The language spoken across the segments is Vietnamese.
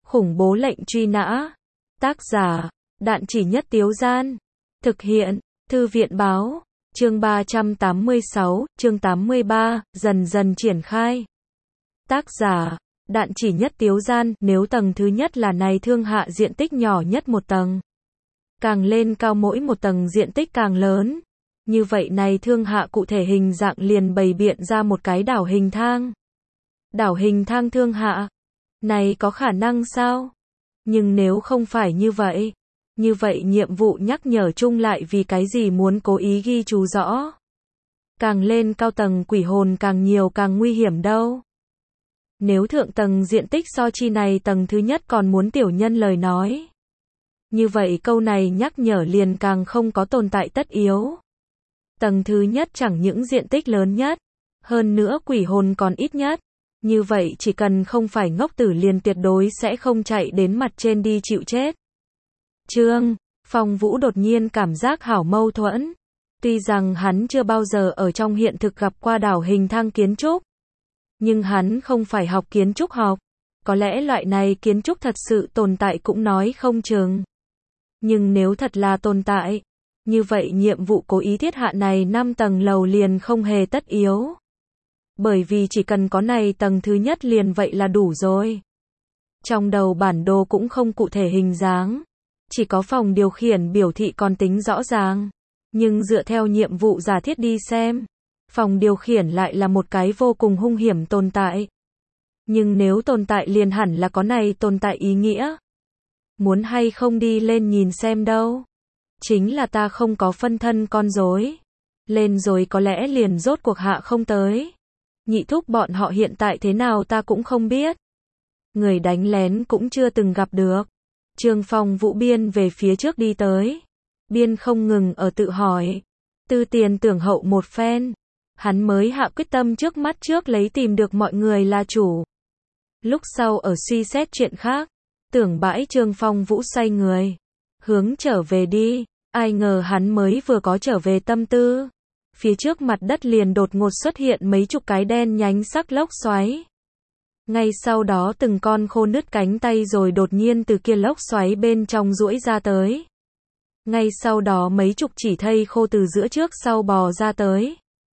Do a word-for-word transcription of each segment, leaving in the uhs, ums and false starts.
Khủng bố lệnh truy nã. Tác giả, Đạn Chỉ Nhất Tiếu Gian. Thực hiện, Thư viện báo. Chương ba trăm tám mươi sáu, chương tám mươi ba, dần dần triển khai. Tác giả, Đạn Chỉ Nhất Tiếu Gian. Nếu tầng thứ nhất là này thương hạ diện tích nhỏ nhất một tầng, càng lên cao mỗi một tầng diện tích càng lớn, như vậy này thương hạ cụ thể hình dạng liền bày biện ra một cái đảo hình thang. Đảo hình thang thương hạ. Này có khả năng sao? Nhưng nếu không phải như vậy, như vậy nhiệm vụ nhắc nhở chung lại vì cái gì muốn cố ý ghi chú rõ? Càng lên cao tầng quỷ hồn càng nhiều càng nguy hiểm đâu. Nếu thượng tầng diện tích so chi này tầng thứ nhất còn muốn tiểu nhân lời nói, như vậy câu này nhắc nhở liền càng không có tồn tại tất yếu. Tầng thứ nhất chẳng những diện tích lớn nhất, hơn nữa quỷ hồn còn ít nhất. Như vậy chỉ cần không phải ngốc tử liền tuyệt đối sẽ không chạy đến mặt trên đi chịu chết. Trương Phong Vũ đột nhiên cảm giác hảo mâu thuẫn. Tuy rằng hắn chưa bao giờ ở trong hiện thực gặp qua đảo hình thang kiến trúc, nhưng hắn không phải học kiến trúc học. Có lẽ loại này kiến trúc thật sự tồn tại cũng nói không chừng. Nhưng nếu thật là tồn tại, như vậy nhiệm vụ cố ý thiết hạ này năm tầng lầu liền không hề tất yếu. Bởi vì chỉ cần có này tầng thứ nhất liền vậy là đủ rồi. Trong đầu bản đồ cũng không cụ thể hình dáng, chỉ có phòng điều khiển biểu thị còn tính rõ ràng. Nhưng dựa theo nhiệm vụ giả thiết đi xem, phòng điều khiển lại là một cái vô cùng hung hiểm tồn tại. Nhưng nếu tồn tại liền hẳn là có này tồn tại ý nghĩa. Muốn hay không đi lên nhìn xem đâu. Chính là ta không có phân thân con rối. Lên rồi có lẽ liền rốt cuộc hạ không tới. Nhị thúc bọn họ hiện tại thế nào ta cũng không biết. Người đánh lén cũng chưa từng gặp được. Trương Phong Vũ biên về phía trước đi tới. Biên không ngừng ở tự hỏi. Tư tiền tưởng hậu một phen. Hắn mới hạ quyết tâm trước mắt trước lấy tìm được mọi người là chủ. Lúc sau ở suy xét chuyện khác. Tưởng bãi Trương Phong Vũ xoay người. Hướng trở về đi. Ai ngờ hắn mới vừa có trở về tâm tư. Phía trước mặt đất liền đột ngột xuất hiện mấy chục cái đen nhánh sắc lốc xoáy. Ngay sau đó từng con khô nứt cánh tay rồi đột nhiên từ kia lốc xoáy bên trong duỗi ra tới. Ngay sau đó mấy chục chỉ thây khô từ giữa trước sau bò ra tới.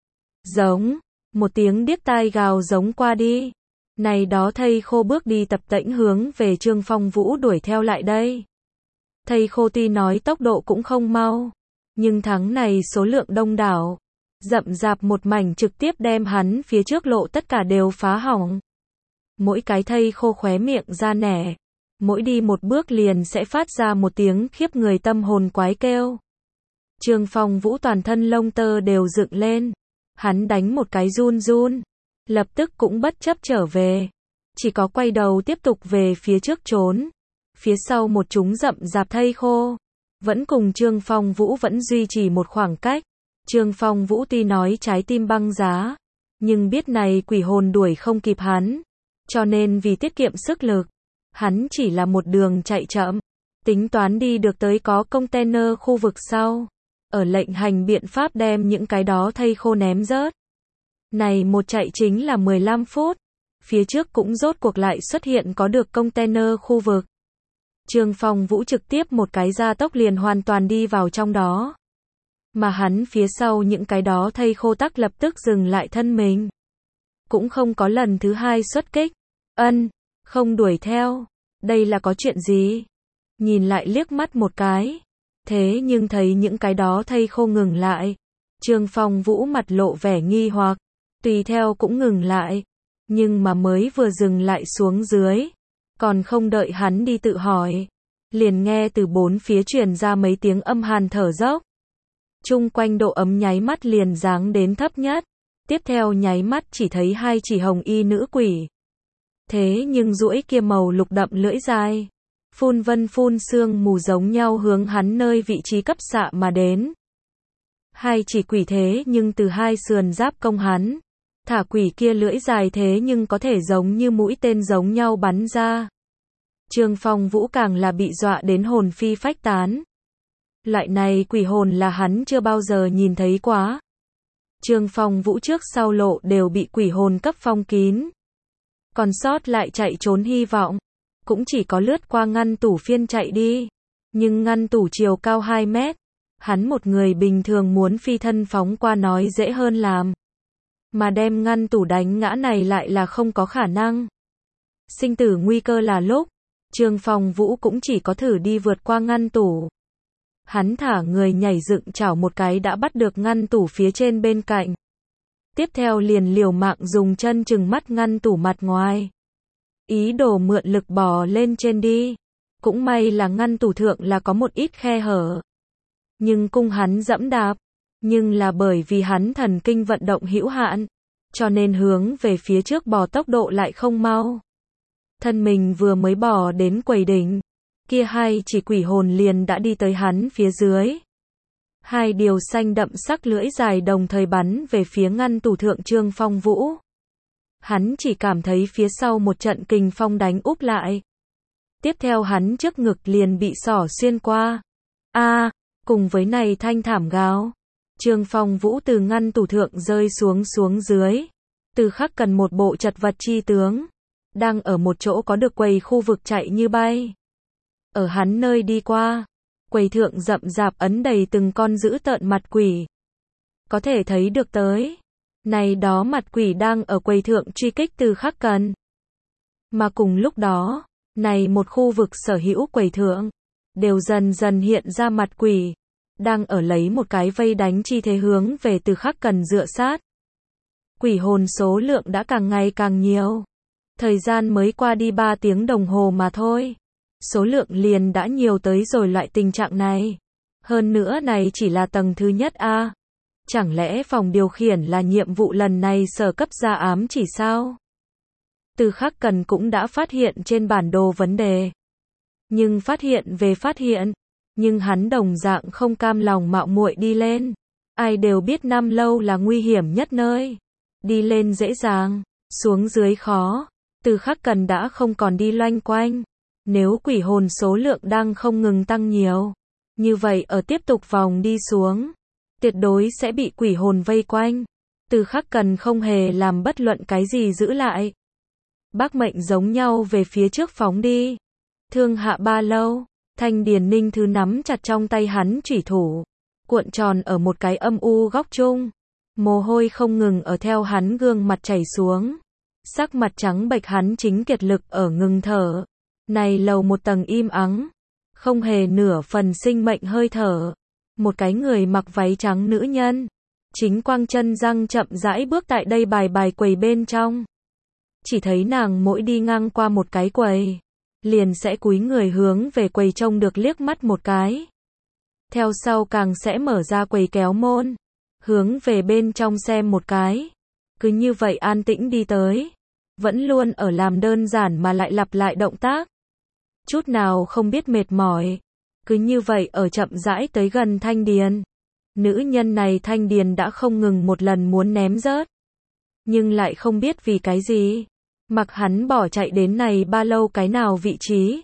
Giống, một tiếng điếc tai gào giống qua đi. Này đó thây khô bước đi tập tễnh hướng về Trương Phong Vũ đuổi theo lại đây. Thây khô tuy nói tốc độ cũng không mau, nhưng thắng này số lượng đông đảo. Rậm rạp một mảnh trực tiếp đem hắn phía trước lộ tất cả đều phá hỏng. Mỗi cái thây khô khóe miệng ra nẻ. Mỗi đi một bước liền sẽ phát ra một tiếng khiếp người tâm hồn quái kêu. Trương Phong Vũ toàn thân lông tơ đều dựng lên. Hắn đánh một cái run run. Lập tức cũng bất chấp trở về. Chỉ có quay đầu tiếp tục về phía trước trốn. Phía sau một chúng rậm rạp thây khô. Vẫn cùng Trương Phong Vũ vẫn duy trì một khoảng cách. Trương Phong Vũ tuy nói trái tim băng giá, nhưng biết này quỷ hồn đuổi không kịp hắn, cho nên vì tiết kiệm sức lực, hắn chỉ là một đường chạy chậm, tính toán đi được tới có container khu vực sau, ở lệnh hành biện pháp đem những cái đó thây khô ném rớt. Này một chạy chính là mười lăm phút, phía trước cũng rốt cuộc lại xuất hiện có được container khu vực. Trương Phong Vũ trực tiếp một cái gia tốc liền hoàn toàn đi vào trong đó. Mà hắn phía sau những cái đó thây khô tắc lập tức dừng lại thân mình. Cũng không có lần thứ hai xuất kích. Ân, không đuổi theo. Đây là có chuyện gì? Nhìn lại liếc mắt một cái. Thế nhưng thấy những cái đó thây khô ngừng lại. Trương Phong Vũ mặt lộ vẻ nghi hoặc. Tùy theo cũng ngừng lại. Nhưng mà mới vừa dừng lại xuống dưới. Còn không đợi hắn đi tự hỏi. Liền nghe từ bốn phía truyền ra mấy tiếng âm hàn thở dốc. Chung quanh độ ấm nháy mắt liền giáng đến thấp nhất. Tiếp theo nháy mắt chỉ thấy hai chỉ hồng y nữ quỷ. Thế nhưng duỗi kia màu lục đậm lưỡi dài. Phun vân phun sương mù giống nhau hướng hắn nơi vị trí cấp xạ mà đến. Hai chỉ quỷ thế nhưng từ hai sườn giáp công hắn. Thả quỷ kia lưỡi dài thế nhưng có thể giống như mũi tên giống nhau bắn ra. Trương Phong Vũ càng là bị dọa đến hồn phi phách tán. Loại này quỷ hồn là hắn chưa bao giờ nhìn thấy quá. Trương Phong Vũ trước sau lộ đều bị quỷ hồn cấp phong kín. Còn sót lại chạy trốn hy vọng. cũng chỉ có lướt qua ngăn tủ phiên chạy đi. Nhưng ngăn tủ chiều cao hai mét, hắn một người bình thường muốn phi thân phóng qua nói dễ hơn làm. Mà đem ngăn tủ đánh ngã này lại là không có khả năng. Sinh tử nguy cơ là lúc, Trương Phong Vũ cũng chỉ có thử đi vượt qua ngăn tủ. Hắn thả người nhảy dựng chảo một cái đã bắt được ngăn tủ phía trên bên cạnh. Tiếp theo liền liều mạng dùng chân chừng mắt ngăn tủ mặt ngoài. Ý đồ mượn lực bò lên trên đi. Cũng may là ngăn tủ thượng là có một ít khe hở. Nhưng cung hắn dẫm đạp. Nhưng là bởi vì hắn thần kinh vận động hữu hạn. Cho nên hướng về phía trước bò tốc độ lại không mau. Thân mình vừa mới bò đến quầy đỉnh. Kia hai chỉ quỷ hồn liền đã đi tới hắn phía dưới. Hai điều xanh đậm sắc lưỡi dài đồng thời bắn về phía ngăn tủ thượng Trương Phong Vũ. Hắn chỉ cảm thấy phía sau một trận kình phong đánh úp lại. Tiếp theo hắn trước ngực liền bị xỏ xuyên qua. A, à, cùng với này thanh thảm gào. Trương Phong Vũ từ ngăn tủ thượng rơi xuống xuống dưới. Từ khắc cần một bộ chật vật chi tướng. Đang ở một chỗ có được quầy khu vực chạy như bay. Ở hắn nơi đi qua. Quầy thượng rậm rạp ấn đầy từng con dữ tợn mặt quỷ. Có thể thấy được tới. Này đó mặt quỷ đang ở quầy thượng truy kích từ khắc cần. Mà cùng lúc đó, này một khu vực sở hữu quầy thượng, đều dần dần hiện ra mặt quỷ. Đang ở lấy một cái vây đánh chi thế hướng về từ khắc cần dựa sát. Quỷ hồn số lượng đã càng ngày càng nhiều. Thời gian mới qua đi ba tiếng đồng hồ mà thôi. Số lượng liền đã nhiều tới rồi loại tình trạng này. Hơn nữa này chỉ là tầng thứ nhất a. Chẳng lẽ phòng điều khiển là nhiệm vụ lần này sở cấp ra ám chỉ sao? Từ khắc cần cũng đã phát hiện trên bản đồ vấn đề. Nhưng phát hiện về phát hiện. Nhưng hắn đồng dạng không cam lòng mạo muội đi lên. Ai đều biết Nam Lâu là nguy hiểm nhất nơi. Đi lên dễ dàng, xuống dưới khó. Từ khắc cần đã không còn đi loanh quanh. Nếu quỷ hồn số lượng đang không ngừng tăng nhiều, như vậy ở tiếp tục vòng đi xuống, tuyệt đối sẽ bị quỷ hồn vây quanh. Từ khắc cần không hề làm bất luận cái gì giữ lại. Bác mệnh giống nhau về phía trước phóng đi. Thương hạ ba lâu, Thanh Điền Ninh thứ nắm chặt trong tay hắn chủy thủ, cuộn tròn ở một cái âm u góc chung. Mồ hôi không ngừng ở theo hắn gương mặt chảy xuống. Sắc mặt trắng bệch hắn chính kiệt lực ở ngừng thở. Này lầu một tầng im ắng, không hề nửa phần sinh mệnh hơi thở. Một cái người mặc váy trắng nữ nhân, chính quang chân răng chậm rãi bước tại đây bài bài quầy bên trong. Chỉ thấy nàng mỗi đi ngang qua một cái quầy, liền sẽ cúi người hướng về quầy trông được liếc mắt một cái. Theo sau càng sẽ mở ra quầy kéo môn, hướng về bên trong xem một cái. Cứ như vậy an tĩnh đi tới, vẫn luôn ở làm đơn giản mà lại lặp lại động tác. Chút nào không biết mệt mỏi. Cứ như vậy ở chậm rãi tới gần Thanh Điền. Nữ nhân này Thanh Điền đã không ngừng một lần muốn ném rớt. Nhưng lại không biết vì cái gì. Mặc hắn bỏ chạy đến này ba lâu cái nào vị trí.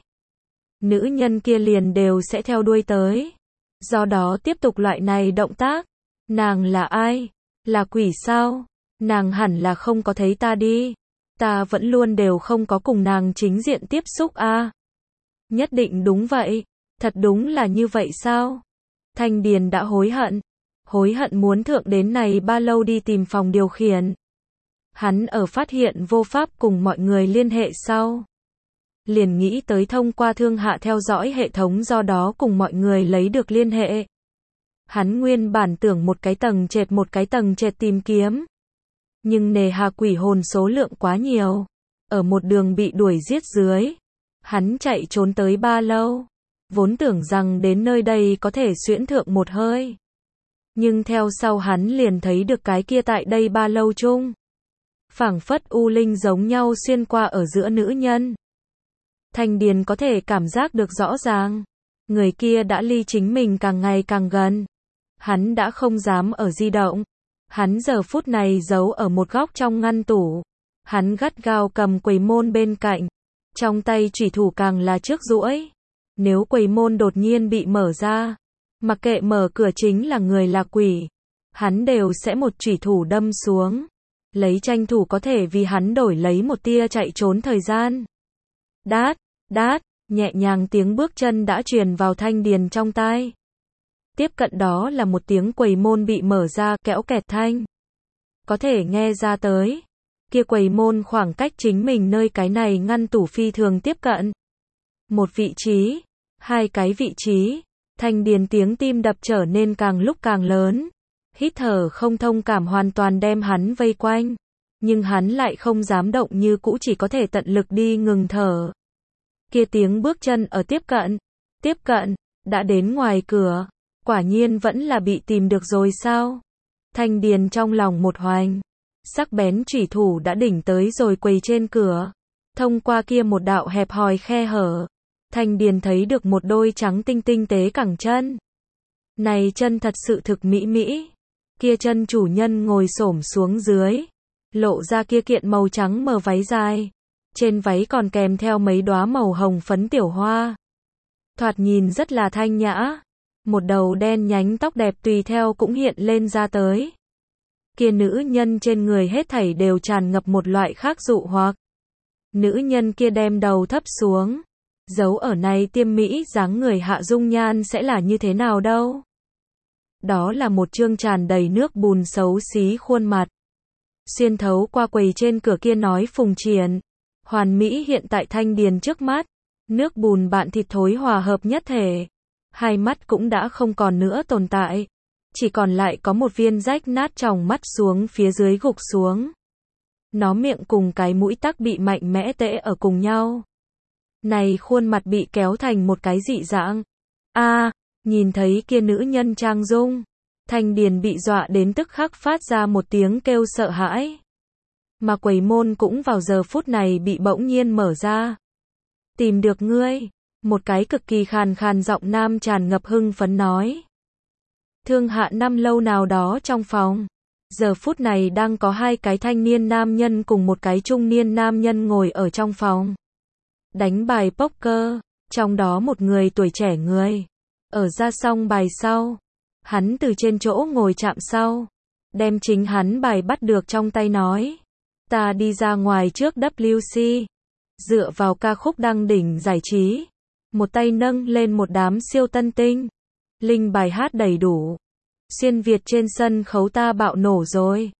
Nữ nhân kia liền đều sẽ theo đuôi tới. Do đó tiếp tục loại này động tác. Nàng là ai? Là quỷ sao? Nàng hẳn là không có thấy ta đi. Ta vẫn luôn đều không có cùng nàng chính diện tiếp xúc a. À. Nhất định đúng vậy. Thật đúng là như vậy sao? Thanh Điền đã hối hận. Hối hận muốn thượng đến này ba lâu đi tìm phòng điều khiển. Hắn ở phát hiện vô pháp cùng mọi người liên hệ sau. Liền nghĩ tới thông qua thương hạ theo dõi hệ thống do đó cùng mọi người lấy được liên hệ. Hắn nguyên bản tưởng một cái tầng trệt một cái tầng trệt tìm kiếm. Nhưng nề hà quỷ hồn số lượng quá nhiều. Ở một đường bị đuổi giết dưới. Hắn chạy trốn tới ba lâu. Vốn tưởng rằng đến nơi đây có thể xuyễn thượng một hơi. Nhưng theo sau hắn liền thấy được cái kia tại đây ba lâu chung. Phảng phất u linh giống nhau xuyên qua ở giữa nữ nhân. Thanh Điền có thể cảm giác được rõ ràng. Người kia đã ly chính mình càng ngày càng gần. Hắn đã không dám ở di động. Hắn giờ phút này giấu ở một góc trong ngăn tủ. Hắn gắt gao cầm quầy môn bên cạnh. Trong tay chủy thủ càng là trước duỗi. Nếu quầy môn đột nhiên bị mở ra, mặc kệ mở cửa chính là người là quỷ, hắn đều sẽ một chủy thủ đâm xuống. Lấy tranh thủ có thể vì hắn đổi lấy một tia chạy trốn thời gian. Đát, Đát, nhẹ nhàng tiếng bước chân đã truyền vào Thanh Điền trong tai. Tiếp cận đó là một tiếng quầy môn bị mở ra, kéo kẹt thanh. Có thể nghe ra tới. Kia quầy môn khoảng cách chính mình nơi cái này ngăn tủ phi thường tiếp cận. Một vị trí, hai cái vị trí. Thanh Điền tiếng tim đập trở nên càng lúc càng lớn. Hít thở không thông cảm hoàn toàn đem hắn vây quanh. Nhưng hắn lại không dám động, như cũ chỉ có thể tận lực đi ngừng thở. Kia tiếng bước chân ở tiếp cận. Tiếp cận, đã đến ngoài cửa. Quả nhiên vẫn là bị tìm được rồi sao? Thanh Điền trong lòng một hoành. Sắc bén chủy thủ đã đỉnh tới rồi quầy trên cửa. Thông qua kia một đạo hẹp hòi khe hở. Thanh Điền thấy được một đôi trắng tinh tinh tế cẳng chân. Này chân thật sự thực mỹ mỹ. Kia chân chủ nhân ngồi xổm xuống dưới. Lộ ra kia kiện màu trắng mờ váy dài. Trên váy còn kèm theo mấy đóa màu hồng phấn tiểu hoa. Thoạt nhìn rất là thanh nhã. Một đầu đen nhánh tóc đẹp tùy theo cũng hiện lên ra tới. Kia nữ nhân trên người hết thảy đều tràn ngập một loại khác dụ hoặc. Nữ nhân kia đem đầu thấp xuống. Giấu ở này tiêm mỹ dáng người hạ dung nhan sẽ là như thế nào đâu. Đó là một trương tràn đầy nước bùn xấu xí khuôn mặt. Xuyên thấu qua quầy trên cửa kia nói phùng triển. Hoàn mỹ hiện tại Thanh Điền trước mắt. Nước bùn bạn thịt thối hòa hợp nhất thể. Hai mắt cũng đã không còn nữa tồn tại. Chỉ còn lại có một viên rách nát tròng mắt xuống phía dưới gục xuống. Nó miệng cùng cái mũi tắc bị mạnh mẽ tễ ở cùng nhau. Này khuôn mặt bị kéo thành một cái dị dạng. A, à, nhìn thấy kia nữ nhân trang dung. Thanh Điền bị dọa đến tức khắc phát ra một tiếng kêu sợ hãi. Mà quầy môn cũng vào giờ phút này bị bỗng nhiên mở ra. Tìm được ngươi. Một cái cực kỳ khàn khàn giọng nam tràn ngập hưng phấn nói. Thương Hạ Năm lâu nào đó trong phòng. Giờ phút này đang có hai cái thanh niên nam nhân cùng một cái trung niên nam nhân ngồi ở trong phòng. Đánh bài poker. Trong đó một người tuổi trẻ người. Ở ra xong bài sau. Hắn từ trên chỗ ngồi chạm sau. Đem chính hắn bài bắt được trong tay nói. Ta đi ra ngoài trước W C. Dựa vào ca khúc đăng đỉnh giải trí. Một tay nâng lên một đám siêu tân tinh. Linh bài hát đầy đủ. Xuyên Việt trên sân khấu ta bạo nổ rồi.